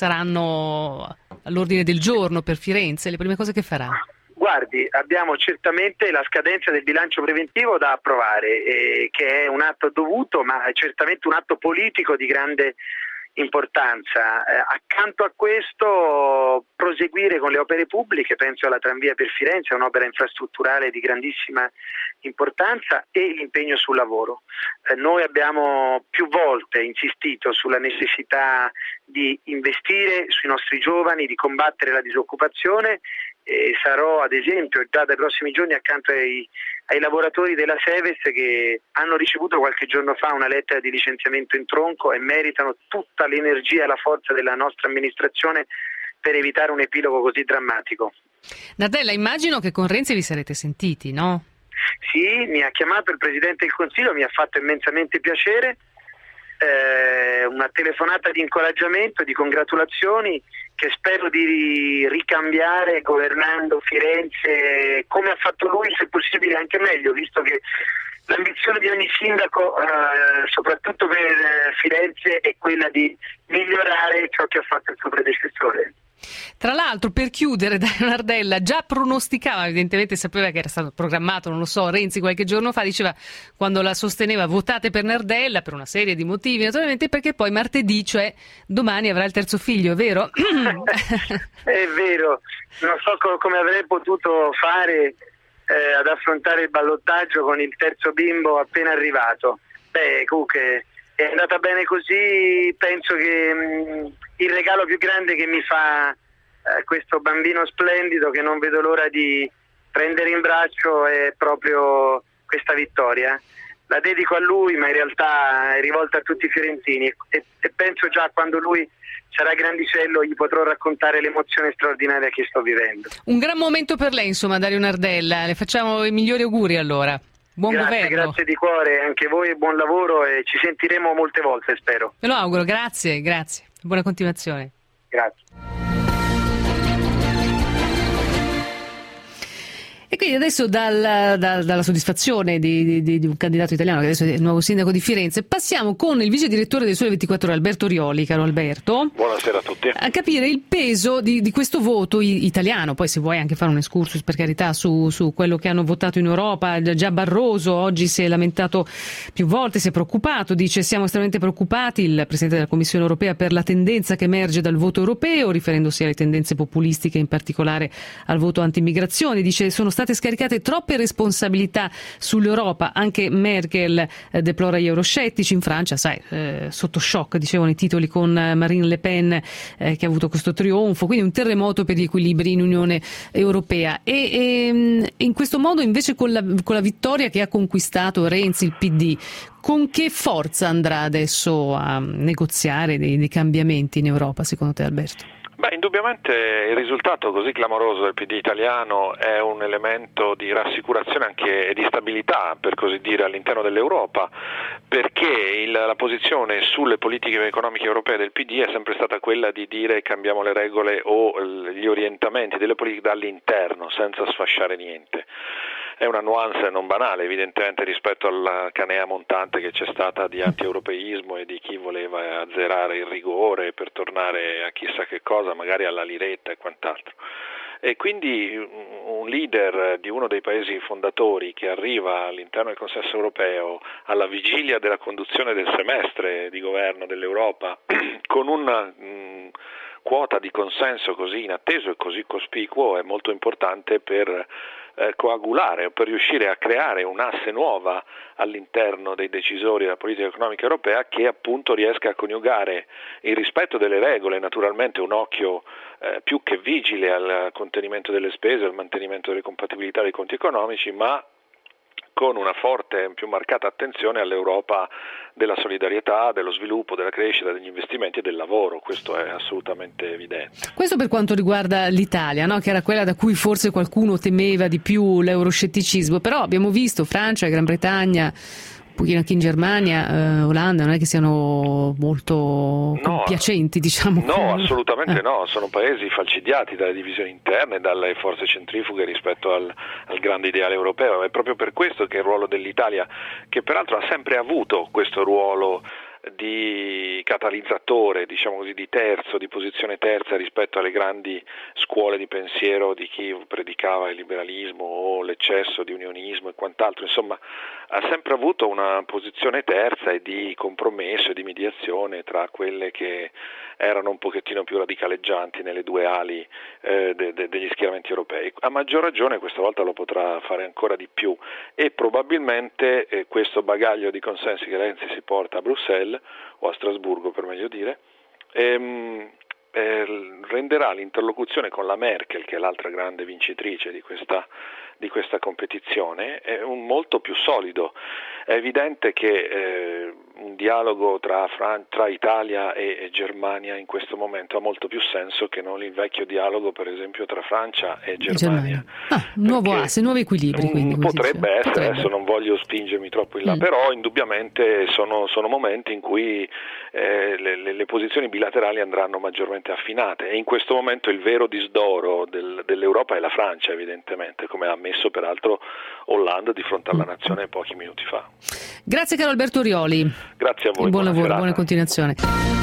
saranno all'ordine del giorno per Firenze, le prime cose che farà? Guardi, abbiamo certamente la scadenza del bilancio preventivo da approvare, eh, che è un atto dovuto, ma è certamente un atto politico di grande importanza. Eh, accanto a questo proseguire con le opere pubbliche, penso alla tranvia per Firenze, è un'opera infrastrutturale di grandissima importanza, e l'impegno sul lavoro. Eh, noi abbiamo più volte insistito sulla necessità di investire sui nostri giovani, di combattere la disoccupazione, e sarò ad esempio già dai prossimi giorni accanto ai, ai lavoratori della Seves che hanno ricevuto qualche giorno fa una lettera di licenziamento in tronco e meritano tutta l'energia e la forza della nostra amministrazione per evitare un epilogo così drammatico. Nardella, immagino che con Renzi vi sarete sentiti, no? Sì, mi ha chiamato il Presidente del Consiglio, mi ha fatto immensamente piacere, eh, una telefonata di incoraggiamento, di congratulazioni, che spero di ricambiare governando Firenze come ha fatto lui, se possibile anche meglio, visto che l'ambizione di ogni sindaco, eh, soprattutto per eh, Firenze, è quella di migliorare ciò che ha fatto il suo predecessore. Tra l'altro, per chiudere, Dario Nardella già pronosticava, evidentemente sapeva che era stato programmato, non lo so, Renzi qualche giorno fa diceva, quando la sosteneva, votate per Nardella per una serie di motivi, naturalmente, perché poi martedì, cioè domani, avrà il terzo figlio, è vero? È vero, non so co- come avrei potuto fare eh, ad affrontare il ballottaggio con il terzo bimbo appena arrivato. Beh, comunque è andata bene così, penso che mh, il regalo più grande che mi fa eh, questo bambino splendido, che non vedo l'ora di prendere in braccio, è proprio questa vittoria. La dedico a lui, ma in realtà è rivolta a tutti i fiorentini, e, e penso già quando lui sarà grandicello gli potrò raccontare l'emozione straordinaria che sto vivendo. Un gran momento per lei, insomma, Dario Nardella, le facciamo i migliori auguri allora. Buon grazie, governo. Grazie di cuore, anche voi buon lavoro, e ci sentiremo molte volte, spero. Me lo auguro, grazie, grazie. Buona continuazione. Grazie. E quindi adesso dal, dal, dalla soddisfazione di, di, di un candidato italiano, che adesso è il nuovo sindaco di Firenze, passiamo con il vice direttore del Sole ventiquattro Ore, Alberto Rioli. Caro Alberto. Buonasera a tutti. A capire il peso di, di questo voto italiano, poi se vuoi anche fare un excursus per carità su, su quello che hanno votato in Europa. Già Barroso oggi si è lamentato più volte, si è preoccupato, dice siamo estremamente preoccupati, il Presidente della Commissione Europea, per la tendenza che emerge dal voto europeo, riferendosi alle tendenze populistiche, in particolare al voto anti-immigrazione. Dice sono state scaricate troppe responsabilità sull'Europa, anche Merkel eh, deplora gli euroscettici. In Francia, sai, eh, sotto shock, dicevano i titoli, con Marine Le Pen eh, che ha avuto questo trionfo, quindi un terremoto per gli equilibri in Unione Europea. E, e in questo modo invece con la, con la vittoria che ha conquistato Renzi, il P D, con che forza andrà adesso a negoziare dei, dei cambiamenti in Europa, secondo te, Alberto? Beh, indubbiamente il risultato così clamoroso del P D italiano è un elemento di rassicurazione anche e di stabilità, per così dire, all'interno dell'Europa, perché il, la posizione sulle politiche economiche europee del P D è sempre stata quella di dire cambiamo le regole o gli orientamenti delle politiche dall'interno, senza sfasciare niente. È una nuance non banale, evidentemente, rispetto alla canea montante che c'è stata di anti-europeismo e di chi voleva azzerare il rigore per tornare a chissà che cosa, magari alla liretta e quant'altro. E quindi un leader di uno dei paesi fondatori che arriva all'interno del consesso europeo alla vigilia della conduzione del semestre di governo dell'Europa con una mh, quota di consenso così inatteso e così cospicuo è molto importante per Eh, coagulare o per riuscire a creare un'asse nuova all'interno dei decisori della politica economica europea, che appunto riesca a coniugare il rispetto delle regole, naturalmente un occhio eh, più che vigile al contenimento delle spese, al mantenimento delle compatibilità dei conti economici, ma con una forte, più marcata attenzione all'Europa della solidarietà, dello sviluppo, della crescita, degli investimenti e del lavoro. Questo è assolutamente evidente. Questo per quanto riguarda l'Italia, no? Che era quella da cui forse qualcuno temeva di più l'euroscetticismo, però abbiamo visto Francia, Gran Bretagna, un pochino anche in Germania, eh, Olanda, non è che siano molto no, compiacenti, diciamo. No, assolutamente eh. no, sono paesi falcidiati dalle divisioni interne, dalle forze centrifughe rispetto al, al grande ideale europeo. È proprio per questo che il ruolo dell'Italia, che peraltro ha sempre avuto questo ruolo di catalizzatore, diciamo così, di terzo, di posizione terza rispetto alle grandi scuole di pensiero di chi predicava il liberalismo o l'eccesso di unionismo e quant'altro, insomma ha sempre avuto una posizione terza e di compromesso e di mediazione tra quelle che erano un pochettino più radicaleggianti nelle due ali eh, de, de, degli schieramenti europei. A maggior ragione questa volta lo potrà fare ancora di più e probabilmente eh, questo bagaglio di consensi che Renzi si porta a Bruxelles o a Strasburgo, per meglio dire, ehm, eh, renderà l'interlocuzione con la Merkel, che è l'altra grande vincitrice di questa, di questa competizione, eh, un molto più solido. È evidente che eh, un dialogo tra, Fran- tra Italia e, e Germania in questo momento ha molto più senso che non il vecchio dialogo, per esempio, tra Francia e Germania. Germania. Ah, nuovo asse, nuovi equilibri. Quindi, potrebbe essere, potrebbe. Adesso non voglio spingermi troppo in là, mm. però indubbiamente sono, sono momenti in cui eh, le, le, le posizioni bilaterali andranno maggiormente affinate e in questo momento il vero disdoro del, dell'Europa è la Francia, evidentemente, come ha ammesso peraltro Hollande di fronte alla nazione pochi minuti fa. Grazie caro Alberto Rioli. Grazie a voi. Buon lavoro, serata. buona continuazione.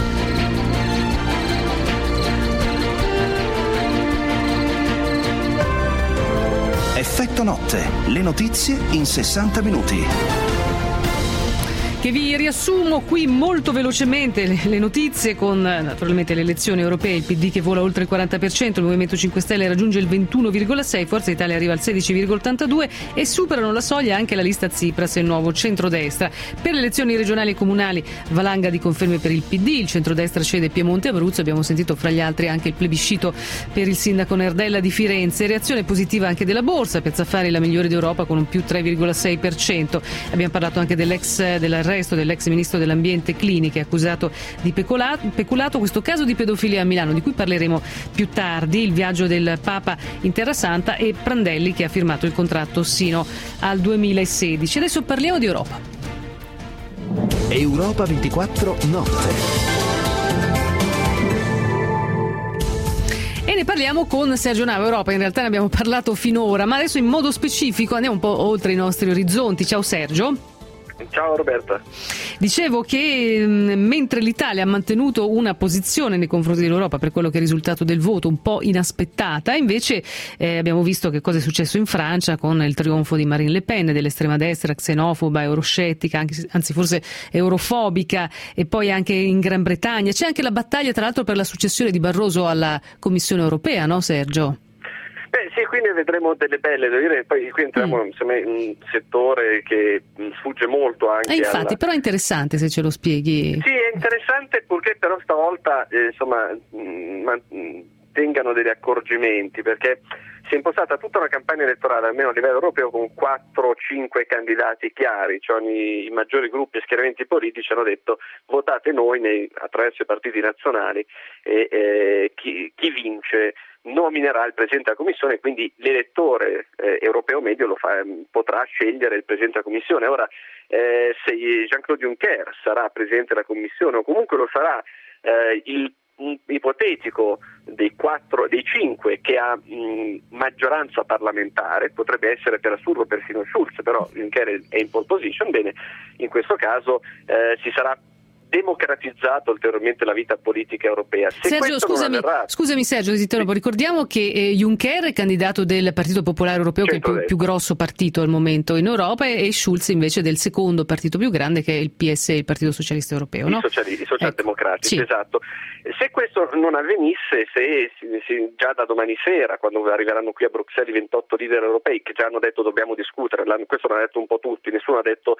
Effetto notte, le notizie in sessanta minuti. Che vi riassumo qui molto velocemente le, le notizie con naturalmente le elezioni europee, il P D che vola oltre il quaranta per cento, il Movimento cinque Stelle raggiunge il ventuno virgola sei per cento, Forza Italia arriva al sedici virgola ottantadue per cento e superano la soglia anche la lista Tsipras e il nuovo centrodestra. Per le elezioni regionali e comunali valanga di conferme per il P D, il centrodestra cede Piemonte e Abruzzo, abbiamo sentito fra gli altri anche il plebiscito per il sindaco Nardella di Firenze, reazione positiva anche della borsa, Piazza Affari la migliore d'Europa con un più tre virgola sei per cento. Abbiamo parlato anche dell'ex della dell'ex ministro dell'ambiente Clini che è accusato di peculato, questo caso di pedofilia a Milano di cui parleremo più tardi, il viaggio del Papa in Terra Santa e Prandelli che ha firmato il contratto sino al duemilasedici. Adesso parliamo di Europa. Europa ventiquattro notte. E ne parliamo con Sergio Nava. Europa in realtà ne abbiamo parlato finora, ma adesso in modo specifico andiamo un po' oltre i nostri orizzonti. Ciao Sergio. Ciao Roberta. Dicevo che mh, mentre l'Italia ha mantenuto una posizione nei confronti dell'Europa per quello che è il risultato del voto un po' inaspettata, invece eh, abbiamo visto che cosa è successo in Francia con il trionfo di Marine Le Pen, dell'estrema destra, xenofoba, euroscettica, anche, anzi forse eurofobica, e poi anche in Gran Bretagna. C'è anche la battaglia tra l'altro per la successione di Barroso alla Commissione europea, no Sergio? Beh sì, quindi vedremo delle belle, devo dire, poi qui entriamo mm. in un settore che sfugge molto anche. E infatti, alla... però è interessante se ce lo spieghi. Sì, è interessante purché però stavolta eh, insomma mh, tengano degli accorgimenti, perché si è impostata tutta una campagna elettorale, almeno a livello europeo, con quattro o cinque candidati chiari, cioè ogni, i maggiori gruppi e schieramenti politici hanno detto votate noi nei, attraverso i partiti nazionali e eh, chi, chi vince nominerà il Presidente della Commissione, quindi l'elettore eh, europeo medio lo fa, potrà scegliere il Presidente della Commissione. Ora, eh, se Jean-Claude Juncker sarà Presidente della Commissione o comunque lo sarà eh, il un ipotetico dei quattro, dei cinque che ha mh, maggioranza parlamentare, potrebbe essere per assurdo persino Schulz, però Juncker è in pole position, bene, in questo caso eh, si sarà democratizzato ulteriormente la vita politica europea. Se Sergio, scusami, avverrà... scusami Sergio, ti interrompo. Ricordiamo che eh, Juncker è candidato del Partito Popolare Europeo, che è il più, più grosso partito al momento in Europa, e Schulz invece del secondo partito più grande, che è il P S E, il Partito Socialista Europeo, no? I, sociali, i socialdemocratici, ecco. Sì. Esatto. Se questo non avvenisse, se, se, se già da domani sera, quando arriveranno qui a Bruxelles i ventotto leader europei che già hanno detto dobbiamo discutere, questo l'hanno detto un po' tutti, nessuno ha detto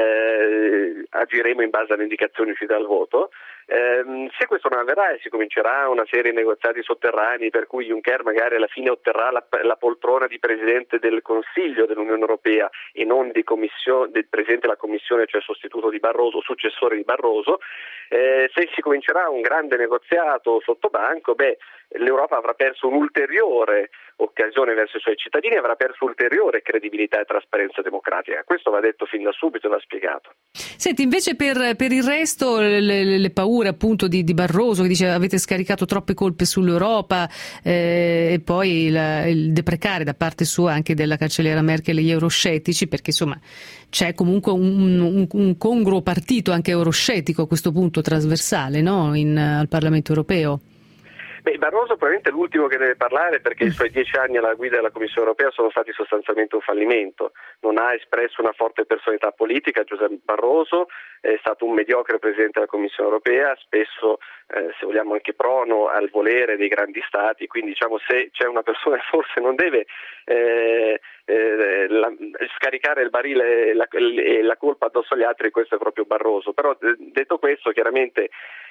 eh, agiremo in base alle indicazioni uscite dal voto, eh, se questo non avverrà e si comincerà una serie di negoziati sotterranei per cui Juncker magari alla fine otterrà la, la poltrona di Presidente del Consiglio dell'Unione Europea e non di commissione, del Presidente della Commissione, cioè sostituto di Barroso, successore di Barroso, eh, se si comincerà un grande negoziato sotto banco, beh, l'Europa avrà perso un'ulteriore occasione verso i suoi cittadini, avrà perso ulteriore credibilità e trasparenza democratica. Questo va detto fin da subito e va spiegato. Senti, invece per, per il resto le, le paure appunto di, di Barroso, che dice avete scaricato troppe colpe sull'Europa, eh, e poi il, il deprecare da parte sua anche della cancelliera Merkel gli euroscettici, perché insomma c'è comunque un, un, un congruo partito anche euroscettico a questo punto trasversale, no? In, al Parlamento europeo. Beh, Barroso probabilmente è l'ultimo che deve parlare, perché i suoi dieci anni alla guida della Commissione europea sono stati sostanzialmente un fallimento. Non ha espresso una forte personalità politica. Giuseppe Barroso è stato un mediocre Presidente della Commissione europea, spesso eh, se vogliamo anche prono al volere dei grandi stati, quindi diciamo se c'è una persona che forse non deve eh, eh, la, scaricare il barile e la, la colpa addosso agli altri, questo è proprio Barroso. Però eh, detto questo, chiaramente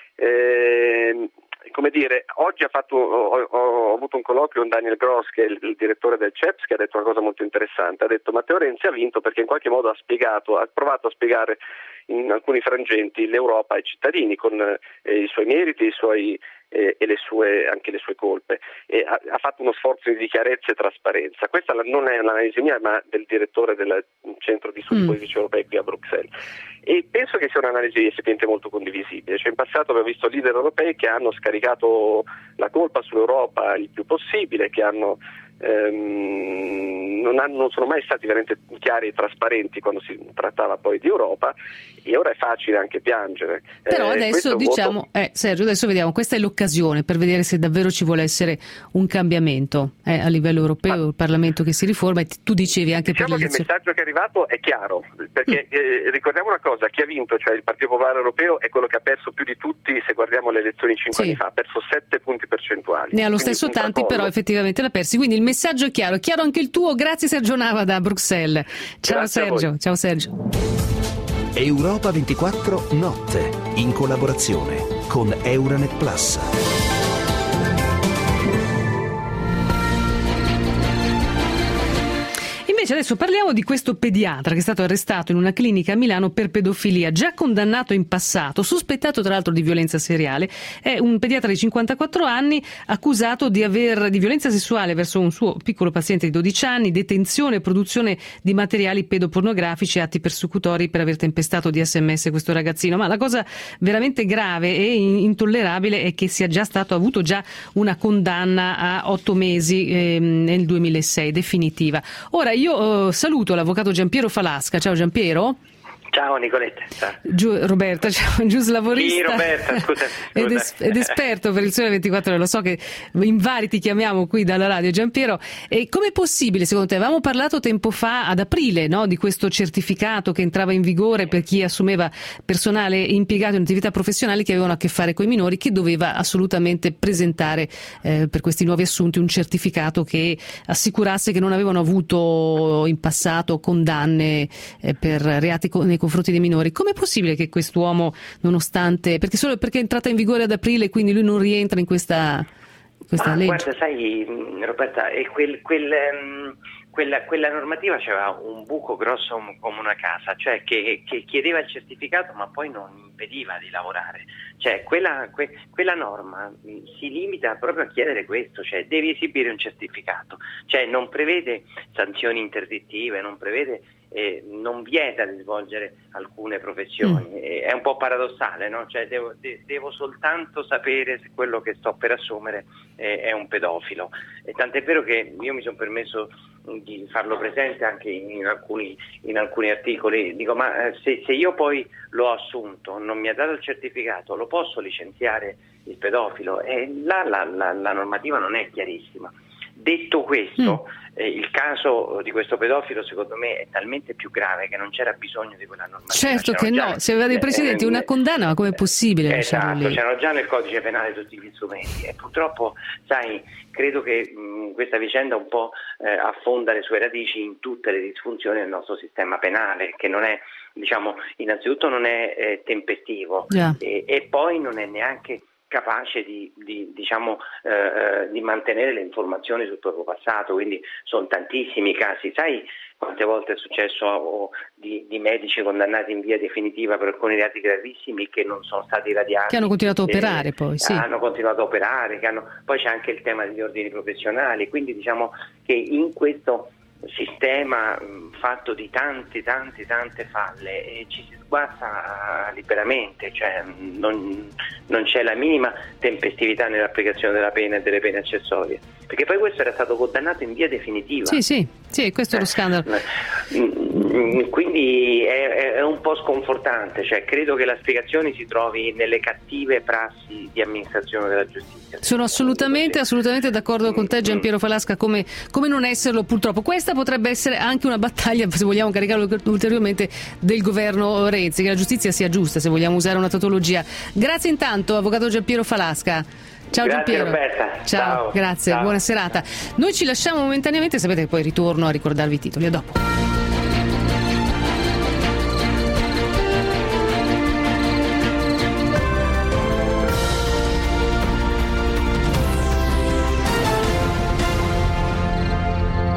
eh, come dire, oggi ha fatto, ho, ho avuto un colloquio con Daniel Gross, che è il, il direttore del C E P S, che ha detto una cosa molto interessante. Ha detto Matteo Renzi ha vinto perché in qualche modo ha spiegato, ha provato a spiegare in alcuni frangenti l'Europa ai cittadini, con eh, i suoi meriti, i suoi eh, e le sue, anche le sue colpe, e ha, ha fatto uno sforzo di chiarezza e trasparenza. Questa non è un'analisi mia, ma del direttore del centro di studi mm. politici europei qui a Bruxelles, e penso che sia un'analisi effettivamente molto condivisibile. Cioè, in passato abbiamo visto leader europei che hanno scaricato la colpa sull'Europa il più possibile, che hanno ehm, non, hanno, non sono mai stati veramente chiari e trasparenti quando si trattava poi di Europa, e ora è facile anche piangere. Però eh, adesso diciamo, voto... eh, Sergio, adesso vediamo, questa è l'occasione per vedere se davvero ci vuole essere un cambiamento eh, a livello europeo, Ma... il Parlamento che si riforma, e tu dicevi anche diciamo per che il messaggio che è arrivato è chiaro, perché mm. eh, ricordiamo una cosa, chi ha vinto, cioè il Partito Popolare Europeo, è quello che ha perso più di tutti. Se guardiamo le elezioni cinque sì. anni fa, ha perso sette punti percentuali. Ne ha lo stesso tanti, però effettivamente l'ha persi, quindi il messaggio è chiaro, è chiaro anche il tuo. Grazie Sergio Nava da Bruxelles. Ciao Grazie Sergio, ciao Sergio. Europa ventiquattro Notte, in collaborazione con Euranet Plus. invece adesso parliamo di questo pediatra che è stato arrestato in una clinica a Milano per pedofilia, già condannato in passato, sospettato tra l'altro di violenza seriale. È un pediatra di cinquantaquattro anni accusato di aver di violenza sessuale verso un suo piccolo paziente di dodici anni, detenzione e produzione di materiali pedopornografici e atti persecutori per aver tempestato di sms questo ragazzino. Ma la cosa veramente grave e intollerabile è che sia già stato avuto già una condanna a otto mesi eh, nel duemilasei definitiva. Ora io eh, saluto l'avvocato Giampiero Falasca. Ciao Giampiero. Ciao Nicoletta. Ciao. Giu, Roberta, ciao, giuslavorista. Sì, Roberta, scusa, scusa. Ed, es, ed esperto per il Sole ventiquattro Ore. Lo so che in vari ti chiamiamo qui dalla radio, Giampiero. E com'è possibile, secondo te? Avevamo parlato tempo fa, ad aprile, no, di questo certificato che entrava in vigore per chi assumeva personale impiegato in attività professionali che avevano a che fare con i minori, che doveva assolutamente presentare eh, per questi nuovi assunti un certificato che assicurasse che non avevano avuto in passato condanne eh, per reati nei confronti dei minori. Com'è possibile che quest'uomo, nonostante, perché solo perché è entrata in vigore ad aprile, quindi lui non rientra in questa, questa ah, legge? Guarda, sai Roberta, è quel, quel, um, quella, quella normativa aveva un buco grosso come una casa, cioè che, che chiedeva il certificato ma poi non impediva di lavorare. Cioè quella, que, quella norma si limita proprio a chiedere questo, cioè devi esibire un certificato, cioè non prevede sanzioni interdittive, non prevede Eh, non vieta di svolgere alcune professioni. Mm. Eh, è un po' paradossale, no? Cioè devo, de, devo soltanto sapere se quello che sto per assumere eh, è un pedofilo. E tant'è vero che io mi sono permesso di farlo presente anche in alcuni, in alcuni articoli. Dico, ma eh, se, se io poi l'ho assunto, non mi ha dato il certificato, lo posso licenziare il pedofilo? E là la, la, la normativa non è chiarissima. Detto questo, mm. eh, il caso di questo pedofilo secondo me è talmente più grave che non c'era bisogno di quella normativa. Certo che già, no, se aveva dei precedenti, eh, una condanna, ma com'è possibile? Esatto, c'erano già nel codice penale tutti gli strumenti e purtroppo, sai, credo che mh, questa vicenda un po' eh, affonda le sue radici in tutte le disfunzioni del nostro sistema penale, che non è, diciamo, innanzitutto non è eh, tempestivo yeah. e, e poi non è neanche capace di, di diciamo eh, di mantenere le informazioni sul proprio passato, quindi sono tantissimi casi. Sai quante volte è successo oh, di, di medici condannati in via definitiva per alcuni reati gravissimi che non sono stati radiati, che hanno continuato a operare eh, poi sì. hanno continuato a operare, che hanno... poi c'è anche il tema degli ordini professionali, quindi diciamo che in questo sistema mh, fatto di tanti tanti tante falle e ci si sguazza liberamente, cioè non, non c'è la minima tempestività nell'applicazione della pena e delle pene accessorie, perché poi questo era stato condannato in via definitiva. Sì, sì, sì, questo è lo scandalo. Quindi è, è un po' sconfortante, cioè credo che la spiegazione si trovi nelle cattive prassi di amministrazione della giustizia. Sono assolutamente, assolutamente d'accordo con te Giampiero Falasca, come, come non esserlo purtroppo. Questa potrebbe essere anche una battaglia, se vogliamo caricarlo ulteriormente, del governo Renzi, che la giustizia sia giusta, se vogliamo usare una tautologia. Grazie intanto, avvocato Giampiero Falasca. Ciao grazie, Giampiero. Roberta. Ciao, Ciao. grazie, Ciao. buona serata. Noi ci lasciamo momentaneamente, sapete che poi ritorno a ricordarvi i titoli. A dopo.